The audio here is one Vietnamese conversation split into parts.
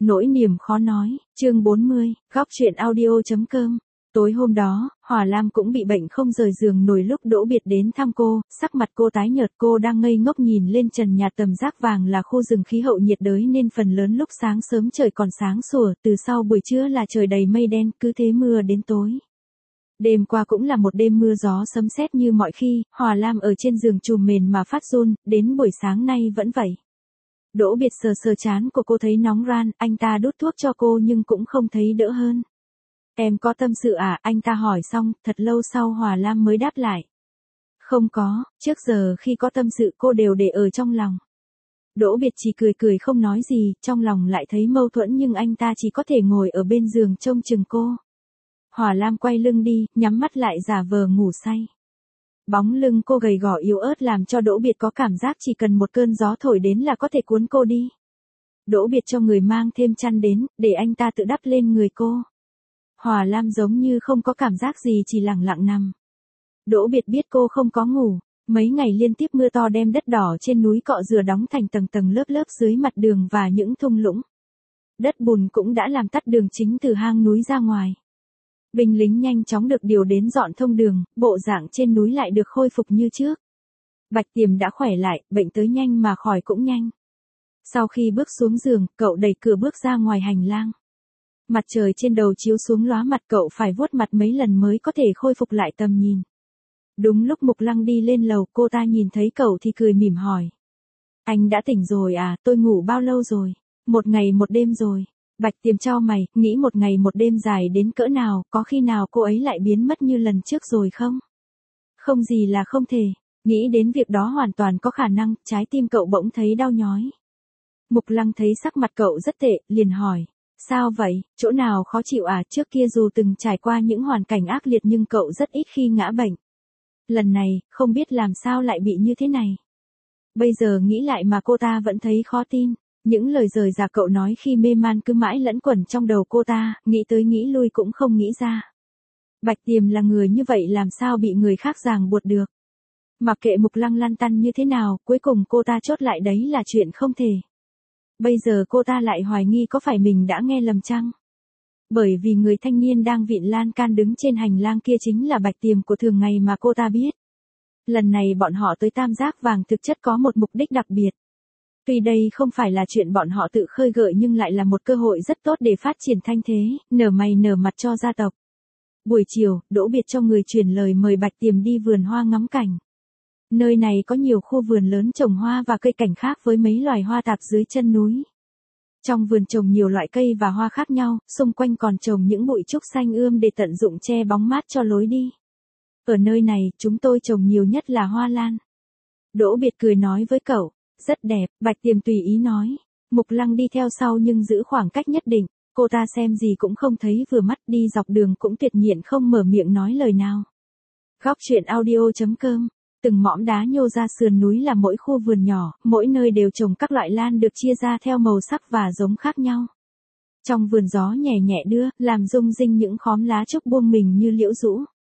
Nỗi niềm khó nói, chương 40, góc chuyện audio.com. Tối hôm đó, Hòa Lam cũng bị bệnh không rời giường nổi lúc Đỗ Biệt đến thăm cô, sắc mặt cô tái nhợt, cô đang ngây ngốc nhìn lên trần nhà. Tầm Giác Vàng là khu rừng khí hậu nhiệt đới nên phần lớn lúc sáng sớm trời còn sáng sủa, từ sau buổi trưa là trời đầy mây đen, cứ thế mưa đến tối. Đêm qua cũng là một đêm mưa gió sấm sét như mọi khi, Hòa Lam ở trên giường trùm mền mà phát run, đến buổi sáng nay vẫn vậy. Đỗ Biệt sờ sờ trán của cô thấy nóng ran, anh ta đút thuốc cho cô nhưng cũng không thấy đỡ hơn. Em có tâm sự à? Anh ta hỏi xong, thật lâu sau Hòa Lam mới đáp lại. Không có, trước giờ khi có tâm sự cô đều để ở trong lòng. Đỗ Biệt chỉ cười cười không nói gì, trong lòng lại thấy mâu thuẫn nhưng anh ta chỉ có thể ngồi ở bên giường trông chừng cô. Hòa Lam quay lưng đi, nhắm mắt lại giả vờ ngủ say. Bóng lưng cô gầy gò yếu ớt làm cho Đỗ Biệt có cảm giác chỉ cần một cơn gió thổi đến là có thể cuốn cô đi. Đỗ Biệt cho người mang thêm chăn đến, để anh ta tự đắp lên người cô. Hòa Lam giống như không có cảm giác gì, chỉ lặng lặng nằm. Đỗ Biệt biết cô không có ngủ. Mấy ngày liên tiếp mưa to đem đất đỏ trên núi cọ rửa đóng thành tầng tầng lớp lớp dưới mặt đường và những thung lũng. Đất bùn cũng đã làm tắt đường chính từ hang núi ra ngoài. Binh lính nhanh chóng được điều đến dọn thông đường, bộ dạng trên núi lại được khôi phục như trước. Bạch Tiềm đã khỏe lại, bệnh tới nhanh mà khỏi cũng nhanh. Sau khi bước xuống giường, cậu đẩy cửa bước ra ngoài hành lang. Mặt trời trên đầu chiếu xuống lóa mặt, cậu phải vuốt mặt mấy lần mới có thể khôi phục lại tầm nhìn. Đúng lúc Mục Lăng đi lên lầu, cô ta nhìn thấy cậu thì cười mỉm hỏi. Anh đã tỉnh rồi à? Tôi ngủ bao lâu rồi? Một ngày một đêm rồi. Bạch Tiềm chau mày, nghĩ một ngày một đêm dài đến cỡ nào, có khi nào cô ấy lại biến mất như lần trước rồi không? Không gì là không thể, nghĩ đến việc đó hoàn toàn có khả năng, trái tim cậu bỗng thấy đau nhói. Mục Lăng thấy sắc mặt cậu rất tệ, liền hỏi, sao vậy, chỗ nào khó chịu à? Trước kia dù từng trải qua những hoàn cảnh ác liệt nhưng cậu rất ít khi ngã bệnh. Lần này, không biết làm sao lại bị như thế này. Bây giờ nghĩ lại mà cô ta vẫn thấy khó tin. Những lời rời rạc cậu nói khi mê man cứ mãi lẫn quẩn trong đầu cô ta, nghĩ tới nghĩ lui cũng không nghĩ ra. Bạch Tiềm là người như vậy làm sao bị người khác ràng buộc được. Mặc kệ Mục Lăng lăn tăn như thế nào, cuối cùng cô ta chốt lại đấy là chuyện không thể. Bây giờ cô ta lại hoài nghi có phải mình đã nghe lầm chăng? Bởi vì người thanh niên đang vịn lan can đứng trên hành lang kia chính là Bạch Tiềm của thường ngày mà cô ta biết. Lần này bọn họ tới Tam Giác Vàng thực chất có một mục đích đặc biệt. Tuy đây không phải là chuyện bọn họ tự khơi gợi nhưng lại là một cơ hội rất tốt để phát triển thanh thế, nở mày nở mặt cho gia tộc. Buổi chiều, Đỗ Biệt cho người truyền lời mời Bạch Tiềm đi vườn hoa ngắm cảnh. Nơi này có nhiều khu vườn lớn trồng hoa và cây cảnh khác với mấy loài hoa tạp dưới chân núi. Trong vườn trồng nhiều loại cây và hoa khác nhau, xung quanh còn trồng những bụi trúc xanh ươm để tận dụng che bóng mát cho lối đi. Ở nơi này, chúng tôi trồng nhiều nhất là hoa lan. Đỗ Biệt cười nói với cậu. Rất đẹp, Bạch Tiềm tùy ý nói. Mục Lăng đi theo sau nhưng giữ khoảng cách nhất định, cô ta xem gì cũng không thấy vừa mắt, đi dọc đường cũng tuyệt nhiên không mở miệng nói lời nào. Góc chuyện audio.com. Từng mỏm đá nhô ra sườn núi là mỗi khu vườn nhỏ, mỗi nơi đều trồng các loại lan được chia ra theo màu sắc và giống khác nhau. Trong vườn gió nhẹ nhẹ đưa, làm rung rinh những khóm lá trúc buông mình như liễu rũ.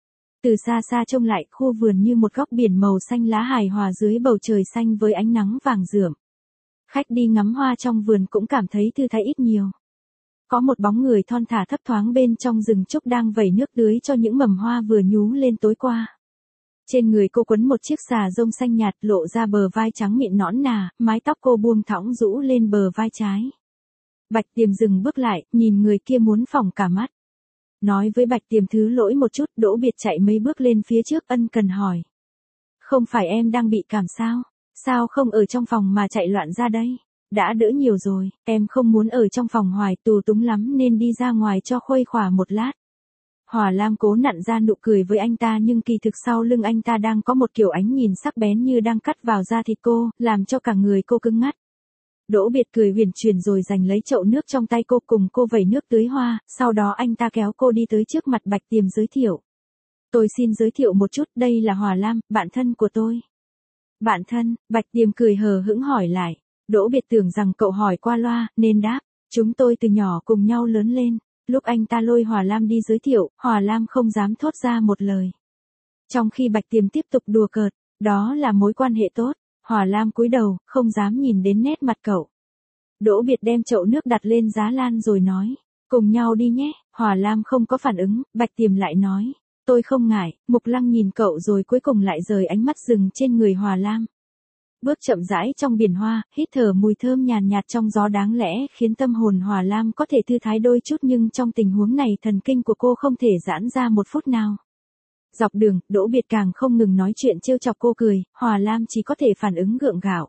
Từ xa xa trông lại, khu vườn như một góc biển màu xanh lá hài hòa dưới bầu trời xanh với ánh nắng vàng rượm. Khách đi ngắm hoa trong vườn cũng cảm thấy thư thái ít nhiều. Có một bóng người thon thả thấp thoáng bên trong rừng trúc đang vẩy nước tưới cho những mầm hoa vừa nhú lên tối qua. Trên người cô quấn một chiếc xà rông xanh nhạt lộ ra bờ vai trắng mịn nõn nà, mái tóc cô buông thõng rũ lên bờ vai trái. Bạch Tiềm dừng bước lại, nhìn người kia muốn phỏng cả mắt. Nói với Bạch Tiềm thứ lỗi một chút, Đỗ Biệt chạy mấy bước lên phía trước ân cần hỏi. Không phải em đang bị cảm sao? Sao không ở trong phòng mà chạy loạn ra đây? Đã đỡ nhiều rồi, em không muốn ở trong phòng hoài tù túng lắm nên đi ra ngoài cho khuây khỏa một lát. Hòa Lam cố nặn ra nụ cười với anh ta nhưng kỳ thực sau lưng anh ta đang có một kiểu ánh nhìn sắc bén như đang cắt vào da thịt cô, làm cho cả người cô cứng ngắt. Đỗ Biệt cười huyền chuyển rồi giành lấy chậu nước trong tay cô cùng cô vẩy nước tưới hoa, sau đó anh ta kéo cô đi tới trước mặt Bạch Tiềm giới thiệu. Tôi xin giới thiệu một chút, đây là Hòa Lam, bạn thân của tôi. Bạn thân, Bạch Tiềm cười hờ hững hỏi lại. Đỗ Biệt tưởng rằng cậu hỏi qua loa, nên đáp, chúng tôi từ nhỏ cùng nhau lớn lên. Lúc anh ta lôi Hòa Lam đi giới thiệu, Hòa Lam không dám thốt ra một lời. Trong khi Bạch Tiềm tiếp tục đùa cợt, đó là mối quan hệ tốt. Hòa Lam cúi đầu, không dám nhìn đến nét mặt cậu. Đỗ Biệt đem chậu nước đặt lên giá lan rồi nói, cùng nhau đi nhé. Hòa Lam không có phản ứng, Bạch Tiềm lại nói, tôi không ngại. Mục Lăng nhìn cậu rồi cuối cùng lại rời ánh mắt dừng trên người Hòa Lam. Bước chậm rãi trong biển hoa, hít thở mùi thơm nhàn nhạt trong gió đáng lẽ khiến tâm hồn Hòa Lam có thể thư thái đôi chút, nhưng trong tình huống này thần kinh của cô không thể giãn ra một phút nào. Dọc đường, Đỗ Biệt càng không ngừng nói chuyện trêu chọc cô cười, Hòa Lam chỉ có thể phản ứng gượng gạo.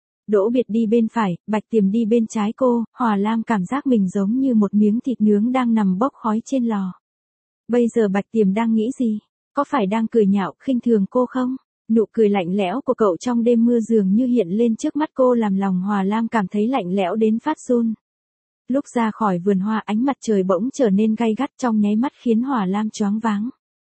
Đỗ Biệt đi bên phải, Bạch Tiềm đi bên trái cô, Hòa Lam cảm giác mình giống như một miếng thịt nướng đang nằm bốc khói trên lò. Bây giờ Bạch Tiềm đang nghĩ gì? Có phải đang cười nhạo, khinh thường cô không? Nụ cười lạnh lẽo của cậu trong đêm mưa dường như hiện lên trước mắt cô làm lòng Hòa Lam cảm thấy lạnh lẽo đến phát run. Lúc ra khỏi vườn hoa ánh mặt trời bỗng trở nên gay gắt trong nháy mắt khiến Hòa Lam choáng váng.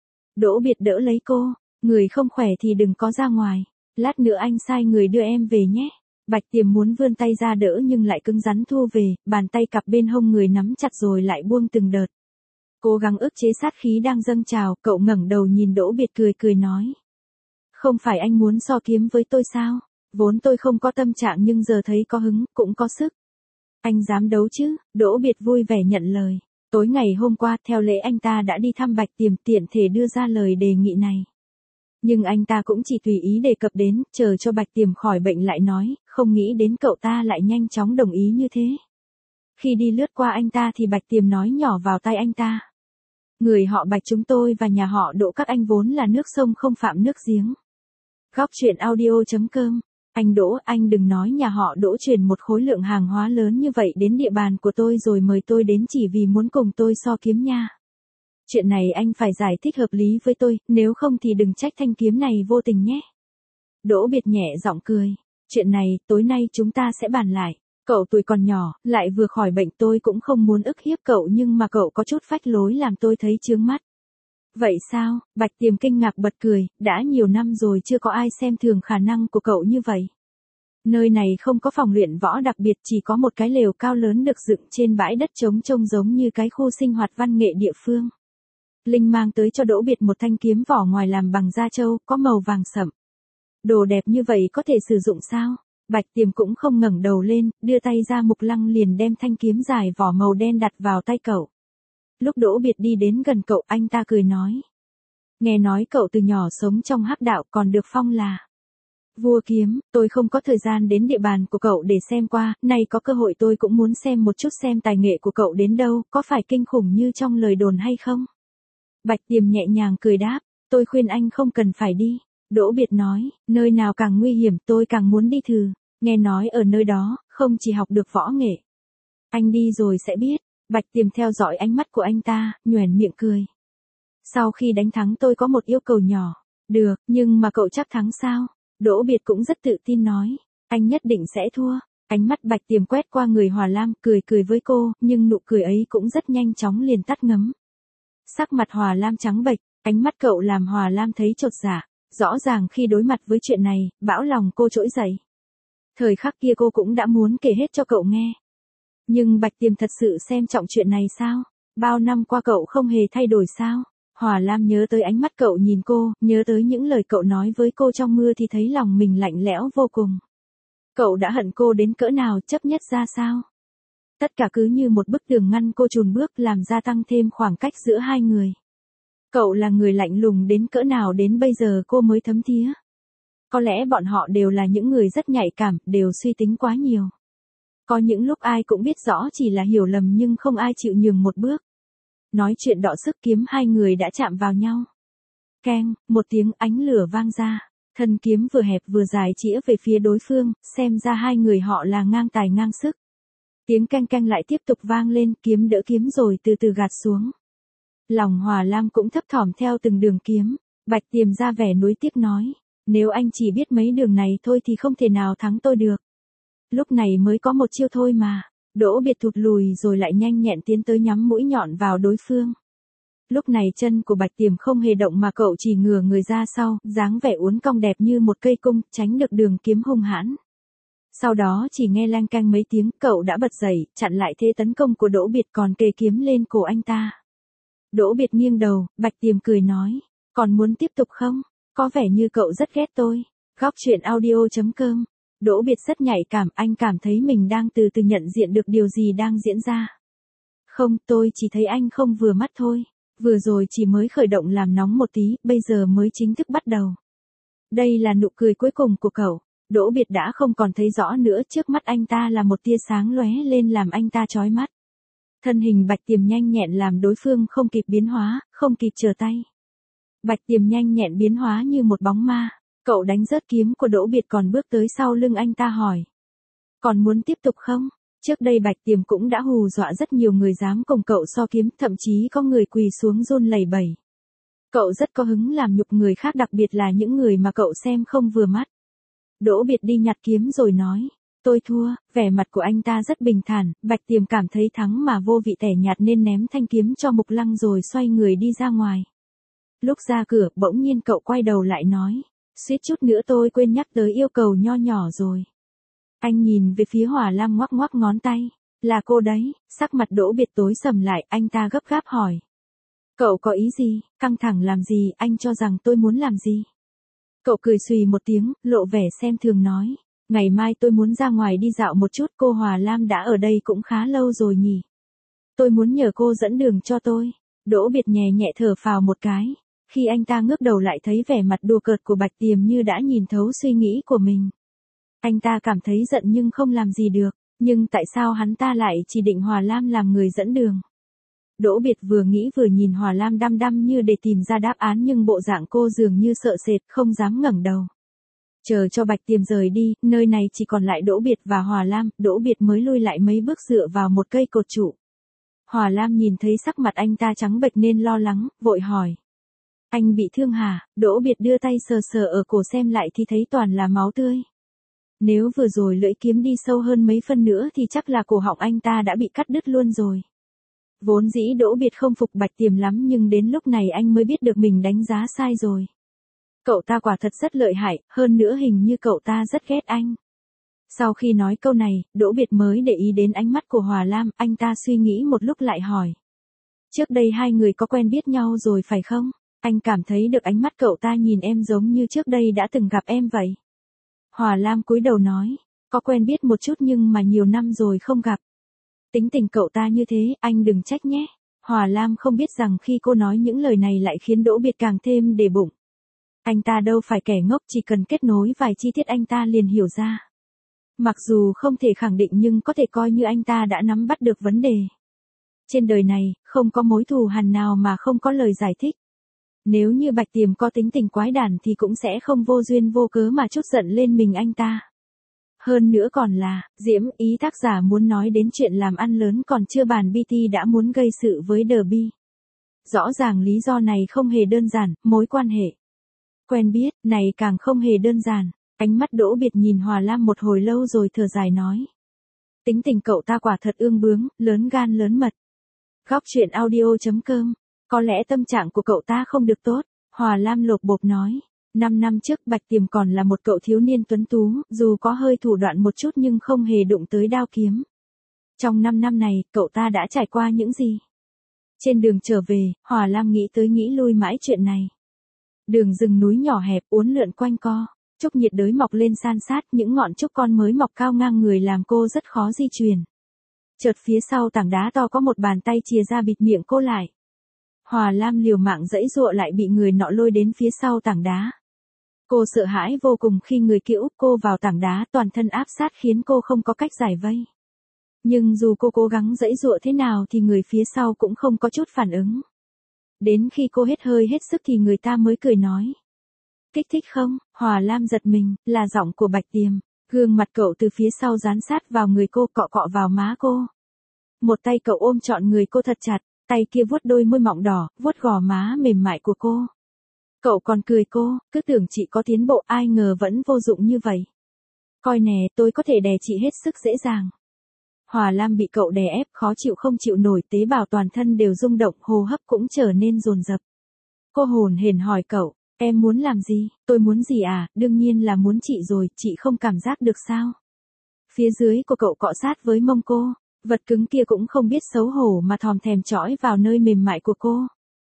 Đỗ Biệt đỡ lấy cô, người không khỏe thì đừng có ra ngoài, lát nữa anh sai người đưa em về nhé. Bạch Tiềm muốn vươn tay ra đỡ nhưng lại cứng rắn thu về, bàn tay cặp bên hông người nắm chặt rồi lại buông từng đợt. Cố gắng ức chế sát khí đang dâng trào, cậu ngẩng đầu nhìn Đỗ Biệt cười cười nói. Không phải anh muốn so kiếm với tôi sao? Vốn tôi không có tâm trạng nhưng giờ thấy có hứng, cũng có sức. Anh dám đấu chứ? Đỗ Biệt vui vẻ nhận lời. Tối ngày hôm qua theo lễ anh ta đã đi thăm Bạch Tiềm tiện thể đưa ra lời đề nghị này. Nhưng anh ta cũng chỉ tùy ý đề cập đến, chờ cho Bạch Tiềm khỏi bệnh lại nói, không nghĩ đến cậu ta lại nhanh chóng đồng ý như thế. Khi đi lướt qua anh ta thì Bạch Tiềm nói nhỏ vào tai anh ta. Người họ Bạch chúng tôi và nhà họ Đỗ các anh vốn là nước sông không phạm nước giếng. Góc truyện audio.com. Anh Đỗ, anh đừng nói nhà họ Đỗ chuyển một khối lượng hàng hóa lớn như vậy đến địa bàn của tôi rồi mời tôi đến chỉ vì muốn cùng tôi so kiếm nha. Chuyện này anh phải giải thích hợp lý với tôi, nếu không thì đừng trách thanh kiếm này vô tình nhé. Đỗ Biệt nhẹ giọng cười. Chuyện này, tối nay chúng ta sẽ bàn lại. Cậu tuổi còn nhỏ, lại vừa khỏi bệnh, tôi cũng không muốn ức hiếp cậu nhưng mà cậu có chút phách lối làm tôi thấy chướng mắt. Vậy sao? Bạch Tiềm kinh ngạc bật cười, đã nhiều năm rồi chưa có ai xem thường khả năng của cậu như vậy. Nơi này không có phòng luyện võ đặc biệt, chỉ có một cái lều cao lớn được dựng trên bãi đất trống trông giống như cái khu sinh hoạt văn nghệ địa phương. Linh mang tới cho Đỗ Biệt một thanh kiếm vỏ ngoài làm bằng da trâu, có màu vàng sẫm. Đồ đẹp như vậy có thể sử dụng sao? Bạch Tiềm cũng không ngẩng đầu lên, đưa tay ra. Mục Lăng liền đem thanh kiếm dài vỏ màu đen đặt vào tay cậu. Lúc Đỗ Biệt đi đến gần cậu, anh ta cười nói. Nghe nói cậu từ nhỏ sống trong hắc đạo còn được phong là vua kiếm, tôi không có thời gian đến địa bàn của cậu để xem qua, nay có cơ hội tôi cũng muốn xem một chút xem tài nghệ của cậu đến đâu, có phải kinh khủng như trong lời đồn hay không? Bạch Tiềm nhẹ nhàng cười đáp, tôi khuyên anh không cần phải đi. Đỗ Biệt nói, nơi nào càng nguy hiểm tôi càng muốn đi thử, nghe nói ở nơi đó, không chỉ học được võ nghệ. Anh đi rồi sẽ biết. Bạch Tiềm theo dõi ánh mắt của anh ta, nhoẻn miệng cười. Sau khi đánh thắng tôi có một yêu cầu nhỏ. Được, nhưng mà cậu chắc thắng sao? Đỗ Biệt cũng rất tự tin nói. Anh nhất định sẽ thua. Ánh mắt Bạch Tiềm quét qua người Hòa Lam, cười cười với cô, nhưng nụ cười ấy cũng rất nhanh chóng liền tắt ngấm. Sắc mặt Hòa Lam trắng bệch, ánh mắt cậu làm Hòa Lam thấy chột dạ. Rõ ràng khi đối mặt với chuyện này, bão lòng cô trỗi dậy. Thời khắc kia cô cũng đã muốn kể hết cho cậu nghe. Nhưng Bạch Tiềm thật sự xem trọng chuyện này sao? Bao năm qua cậu không hề thay đổi sao? Hòa Lam nhớ tới ánh mắt cậu nhìn cô, nhớ tới những lời cậu nói với cô trong mưa thì thấy lòng mình lạnh lẽo vô cùng. Cậu đã hận cô đến cỡ nào, chấp nhất ra sao? Tất cả cứ như một bức tường ngăn cô chùn bước, làm gia tăng thêm khoảng cách giữa hai người. Cậu là người lạnh lùng đến cỡ nào đến bây giờ cô mới thấm thía. Có lẽ bọn họ đều là những người rất nhạy cảm, đều suy tính quá nhiều. Có những lúc ai cũng biết rõ chỉ là hiểu lầm nhưng không ai chịu nhường một bước. Nói chuyện đọ sức kiếm hai người đã chạm vào nhau. Keng, một tiếng ánh lửa vang ra. Thân kiếm vừa hẹp vừa dài chĩa về phía đối phương, xem ra hai người họ là ngang tài ngang sức. Tiếng keng keng lại tiếp tục vang lên, kiếm đỡ kiếm rồi từ từ gạt xuống. Lòng Hòa Lam cũng thấp thỏm theo từng đường kiếm. Bạch Tiềm ra vẻ nuối tiếc nói. Nếu anh chỉ biết mấy đường này thôi thì không thể nào thắng tôi được. Lúc này mới có một chiêu thôi mà. Đỗ Biệt thụt lùi rồi lại nhanh nhẹn tiến tới nhắm mũi nhọn vào đối phương. Lúc này chân của Bạch Tiềm không hề động mà cậu chỉ ngửa người ra sau, dáng vẻ uốn cong đẹp như một cây cung, tránh được đường kiếm hung hãn. Sau đó chỉ nghe lanh canh mấy tiếng, cậu đã bật dậy, chặn lại thế tấn công của Đỗ Biệt còn kề kiếm lên cổ anh ta. Đỗ Biệt nghiêng đầu, Bạch Tiềm cười nói, còn muốn tiếp tục không? Có vẻ như cậu rất ghét tôi. Góc truyện audio.com Đỗ Biệt rất nhạy cảm, anh cảm thấy mình đang từ từ nhận diện được điều gì đang diễn ra. Không, tôi chỉ thấy anh không vừa mắt thôi. Vừa rồi chỉ mới khởi động làm nóng một tí, bây giờ mới chính thức bắt đầu. Đây là nụ cười cuối cùng của cậu. Đỗ Biệt đã không còn thấy rõ nữa, trước mắt anh ta là một tia sáng lóe lên làm anh ta chói mắt. Thân hình Bạch Tiềm nhanh nhẹn làm đối phương không kịp biến hóa, không kịp trở tay. Bạch Tiềm nhanh nhẹn biến hóa như một bóng ma. Cậu đánh rớt kiếm của Đỗ Biệt còn bước tới sau lưng anh ta hỏi. Còn muốn tiếp tục không? Trước đây Bạch Tiềm cũng đã hù dọa rất nhiều người dám cùng cậu so kiếm, thậm chí có người quỳ xuống run lẩy bẩy. Cậu rất có hứng làm nhục người khác, đặc biệt là những người mà cậu xem không vừa mắt. Đỗ Biệt đi nhặt kiếm rồi nói. Tôi thua, vẻ mặt của anh ta rất bình thản, Bạch Tiềm cảm thấy thắng mà vô vị tẻ nhạt nên ném thanh kiếm cho Mục Lăng rồi xoay người đi ra ngoài. Lúc ra cửa, bỗng nhiên cậu quay đầu lại nói. Suýt chút nữa tôi quên nhắc tới yêu cầu nho nhỏ rồi. Anh nhìn về phía Hỏa Lam ngoắc ngoắc ngón tay. Là cô đấy, sắc mặt Đỗ Biệt tối sầm lại, anh ta gấp gáp hỏi. Cậu có ý gì, căng thẳng làm gì, anh cho rằng tôi muốn làm gì? Cậu cười xùy một tiếng, lộ vẻ xem thường nói. Ngày mai tôi muốn ra ngoài đi dạo một chút, cô Hỏa Lam đã ở đây cũng khá lâu rồi nhỉ. Tôi muốn nhờ cô dẫn đường cho tôi. Đỗ Biệt nhẹ nhẹ thở phào một cái. Khi anh ta ngước đầu lại thấy vẻ mặt đùa cợt của Bạch Tiềm như đã nhìn thấu suy nghĩ của mình. Anh ta cảm thấy giận nhưng không làm gì được, nhưng tại sao hắn ta lại chỉ định Hỏa Lam làm người dẫn đường? Đỗ Biệt vừa nghĩ vừa nhìn Hỏa Lam đăm đăm như để tìm ra đáp án, nhưng bộ dạng cô dường như sợ sệt, không dám ngẩng đầu. Chờ cho Bạch Tiềm rời đi, nơi này chỉ còn lại Đỗ Biệt và Hỏa Lam, Đỗ Biệt mới lui lại mấy bước dựa vào một cây cột trụ. Hỏa Lam nhìn thấy sắc mặt anh ta trắng bệch nên lo lắng, vội hỏi. Anh bị thương hả? Đỗ Biệt đưa tay sờ sờ ở cổ xem lại thì thấy toàn là máu tươi. Nếu vừa rồi lưỡi kiếm đi sâu hơn mấy phân nữa thì chắc là cổ họng anh ta đã bị cắt đứt luôn rồi. Vốn dĩ Đỗ Biệt không phục Bạch Tiềm lắm, nhưng đến lúc này anh mới biết được mình đánh giá sai rồi. Cậu ta quả thật rất lợi hại, hơn nữa hình như cậu ta rất ghét anh. Sau khi nói câu này, Đỗ Biệt mới để ý đến ánh mắt của Hỏa Lam, anh ta suy nghĩ một lúc lại hỏi. Trước đây hai người có quen biết nhau rồi phải không? Anh cảm thấy được ánh mắt cậu ta nhìn em giống như trước đây đã từng gặp em vậy. Hỏa Lam cúi đầu nói, có quen biết một chút nhưng mà nhiều năm rồi không gặp. Tính tình cậu ta như thế, anh đừng trách nhé. Hỏa Lam không biết rằng khi cô nói những lời này lại khiến Đỗ Biệt càng thêm để bụng. Anh ta đâu phải kẻ ngốc, chỉ cần kết nối vài chi tiết anh ta liền hiểu ra. Mặc dù không thể khẳng định nhưng có thể coi như anh ta đã nắm bắt được vấn đề. Trên đời này, không có mối thù hằn nào mà không có lời giải thích. Nếu như Bạch Tiềm có tính tình quái đản thì cũng sẽ không vô duyên vô cớ mà trút giận lên mình anh ta. Hơn nữa còn là, Diễm, ý tác giả muốn nói đến chuyện làm ăn lớn còn chưa bàn BT đã muốn gây sự với Derby. Rõ ràng lý do này không hề đơn giản, mối quan hệ quen biết, này càng không hề đơn giản. Ánh mắt Đỗ Biệt nhìn Hỏa Lam một hồi lâu rồi thở dài nói. Tính tình cậu ta quả thật ương bướng, lớn gan lớn mật. Góc truyện audio.com. Có lẽ tâm trạng của cậu ta không được tốt. Hỏa Lam lột bột nói. 5 năm trước Bạch Tiềm còn là một cậu thiếu niên tuấn tú, dù có hơi thủ đoạn một chút nhưng không hề đụng tới đao kiếm. Trong 5 năm này, cậu ta đã trải qua những gì? Trên đường trở về, Hỏa Lam nghĩ tới nghĩ lui mãi chuyện này. Đường rừng núi nhỏ hẹp uốn lượn quanh co. Trúc nhiệt đới mọc lên san sát, những ngọn trúc con mới mọc cao ngang người làm cô rất khó di chuyển. Chợt phía sau tảng đá to có một bàn tay chìa ra bịt miệng cô lại. Hỏa Lam liều mạng giãy giụa lại bị người nọ lôi đến phía sau tảng đá. Cô sợ hãi vô cùng khi người kia úp cô vào tảng đá, toàn thân áp sát khiến cô không có cách giải vây. Nhưng dù cô cố gắng giãy giụa thế nào thì người phía sau cũng không có chút phản ứng. Đến khi cô hết hơi hết sức thì người ta mới cười nói. Kích thích không? Hỏa Lam giật mình, là giọng của Bạch Tiềm. Gương mặt cậu từ phía sau dán sát vào người cô, cọ cọ vào má cô. Một tay cậu ôm trọn người cô thật chặt, tay kia vuốt đôi môi mọng đỏ, vuốt gò má mềm mại của cô. Cậu còn cười cô, cứ tưởng chị có tiến bộ, ai ngờ vẫn vô dụng như vậy. Coi nè, tôi có thể đè chị hết sức dễ dàng. Hỏa Lam bị cậu đè ép, khó chịu không chịu nổi, tế bào toàn thân đều rung động, hô hấp cũng trở nên dồn dập. Cô hồn hển hỏi cậu, em muốn làm gì? Tôi muốn gì à? Đương nhiên là muốn chị rồi, chị không cảm giác được sao? Phía dưới của cậu cọ sát với mông cô, vật cứng kia cũng không biết xấu hổ mà thòm thèm chõi vào nơi mềm mại của cô.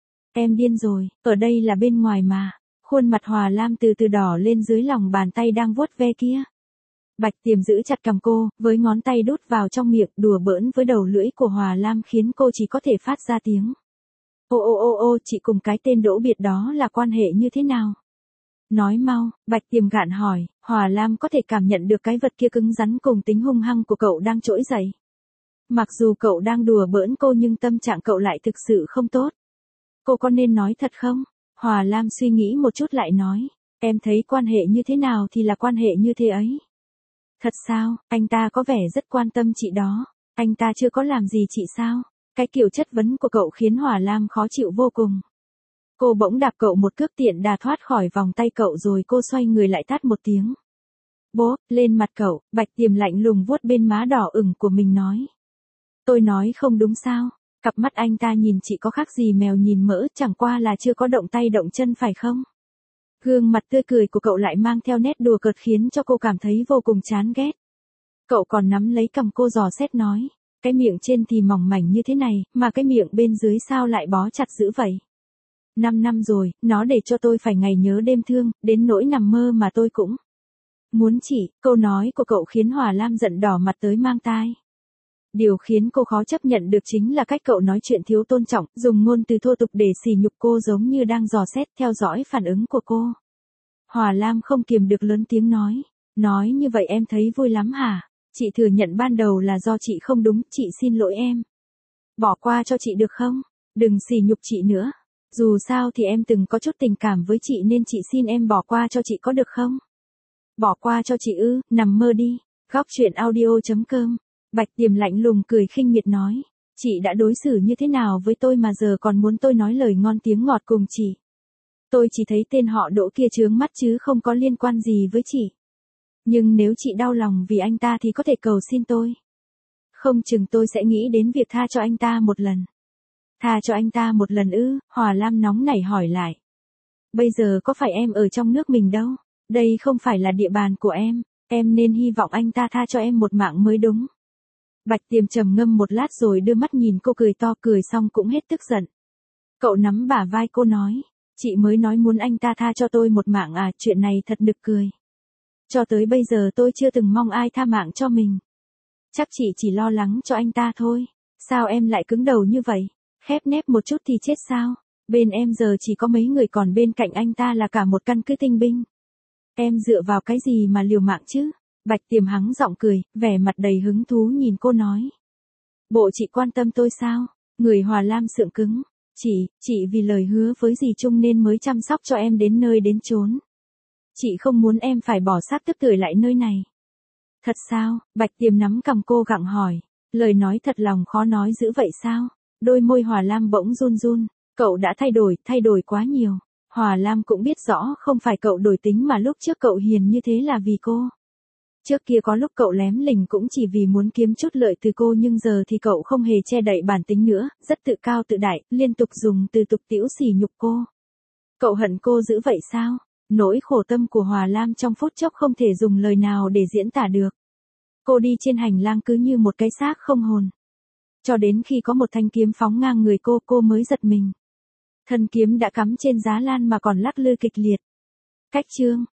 Em điên rồi, ở đây là bên ngoài mà. Khuôn mặt Hỏa Lam từ từ đỏ lên dưới lòng bàn tay đang vuốt ve kia. Bạch Tiềm giữ chặt cằm cô, với ngón tay đút vào trong miệng đùa bỡn với đầu lưỡi của Hòa Lam khiến cô chỉ có thể phát ra tiếng. Ô ô ô ô, chị cùng cái tên Đỗ Biệt đó là quan hệ như thế nào? Nói mau, Bạch Tiềm gạn hỏi, Hòa Lam có thể cảm nhận được cái vật kia cứng rắn cùng tính hung hăng của cậu đang trỗi dậy. Mặc dù cậu đang đùa bỡn cô nhưng tâm trạng cậu lại thực sự không tốt. Cô có nên nói thật không? Hòa Lam suy nghĩ một chút lại nói, em thấy quan hệ như thế nào thì là quan hệ như thế ấy. Thật sao, anh ta có vẻ rất quan tâm chị đó, anh ta chưa có làm gì chị sao? Cái kiểu chất vấn của cậu khiến Hòa Lam khó chịu vô cùng. Cô bỗng đạp cậu một cước tiện đà thoát khỏi vòng tay cậu rồi cô xoay người lại tát một tiếng. Bố, lên mặt cậu, Bạch Tiềm lạnh lùng vuốt bên má đỏ ửng của mình nói. Tôi nói không đúng sao? Cặp mắt anh ta nhìn chị có khác gì mèo nhìn mỡ, chẳng qua là chưa có động tay động chân phải không? Gương mặt tươi cười của cậu lại mang theo nét đùa cợt khiến cho cô cảm thấy vô cùng chán ghét. Cậu còn nắm lấy cằm cô dò xét nói, cái miệng trên thì mỏng mảnh như thế này, mà cái miệng bên dưới sao lại bó chặt dữ vậy? 5 năm rồi, nó để cho tôi phải ngày nhớ đêm thương, đến nỗi nằm mơ mà tôi cũng muốn chị. Câu nói của cậu khiến Hòa Lam giận đỏ mặt tới mang tai. Điều khiến cô khó chấp nhận được chính là cách cậu nói chuyện thiếu tôn trọng, dùng ngôn từ thô tục để sỉ nhục cô giống như đang dò xét theo dõi phản ứng của cô. Hòa Lam không kiềm được lớn tiếng nói như vậy em thấy vui lắm hả? Chị thừa nhận ban đầu là do chị không đúng, chị xin lỗi em. Bỏ qua cho chị được không? Đừng sỉ nhục chị nữa. Dù sao thì em từng có chút tình cảm với chị nên chị xin em bỏ qua cho chị có được không? Bỏ qua cho chị ư, nằm mơ đi. Góc truyện audio.com. Bạch Tiềm lạnh lùng cười khinh miệt nói. Chị đã đối xử như thế nào với tôi mà giờ còn muốn tôi nói lời ngon tiếng ngọt cùng chị? Tôi chỉ thấy tên họ Đỗ kia chướng mắt chứ không có liên quan gì với chị. Nhưng nếu chị đau lòng vì anh ta thì có thể cầu xin tôi. Không chừng tôi sẽ nghĩ đến việc tha cho anh ta một lần. Tha cho anh ta một lần ư? Hòa Lam nóng nảy hỏi lại. Bây giờ có phải em ở trong nước mình đâu? Đây không phải là địa bàn của em nên hy vọng anh ta tha cho em một mạng mới đúng. Bạch Tiềm trầm ngâm một lát rồi đưa mắt nhìn cô cười to, cười xong cũng hết tức giận. Cậu nắm bả vai cô nói, chị mới nói muốn anh ta tha cho tôi một mạng à, chuyện này thật nực cười. Cho tới bây giờ tôi chưa từng mong ai tha mạng cho mình. Chắc chị chỉ lo lắng cho anh ta thôi. Sao em lại cứng đầu như vậy? Khép nép một chút thì chết sao? Bên em giờ chỉ có mấy người, còn bên cạnh anh ta là cả một căn cứ tinh binh. Em dựa vào cái gì mà liều mạng chứ? Bạch Tiềm hắng giọng cười, vẻ mặt đầy hứng thú nhìn cô nói. Bộ chị quan tâm tôi sao? Người Hòa Lam sượng cứng. Chị vì lời hứa với dì Trung nên mới chăm sóc cho em đến nơi đến chốn. Chị không muốn em phải bỏ xác tức tưởi lại nơi này. Thật sao? Bạch Tiềm nắm cằm cô gặng hỏi. Lời nói thật lòng khó nói dữ vậy sao? Đôi môi Hòa Lam bỗng run run. Cậu đã thay đổi quá nhiều. Hòa Lam cũng biết rõ không phải cậu đổi tính mà lúc trước cậu hiền như thế là vì cô. Trước kia có lúc cậu lém lỉnh cũng chỉ vì muốn kiếm chút lợi từ cô, nhưng giờ thì cậu không hề che đậy bản tính nữa, rất tự cao tự đại, liên tục dùng từ tục tĩu sỉ nhục cô. Cậu hận cô dữ vậy sao? Nỗi khổ tâm của Hòa Lam trong phút chốc không thể dùng lời nào để diễn tả được. Cô đi trên hành lang cứ như một cái xác không hồn. Cho đến khi có một thanh kiếm phóng ngang người cô mới giật mình. Thân kiếm đã cắm trên giá lan mà còn lắc lư kịch liệt. Cách chương.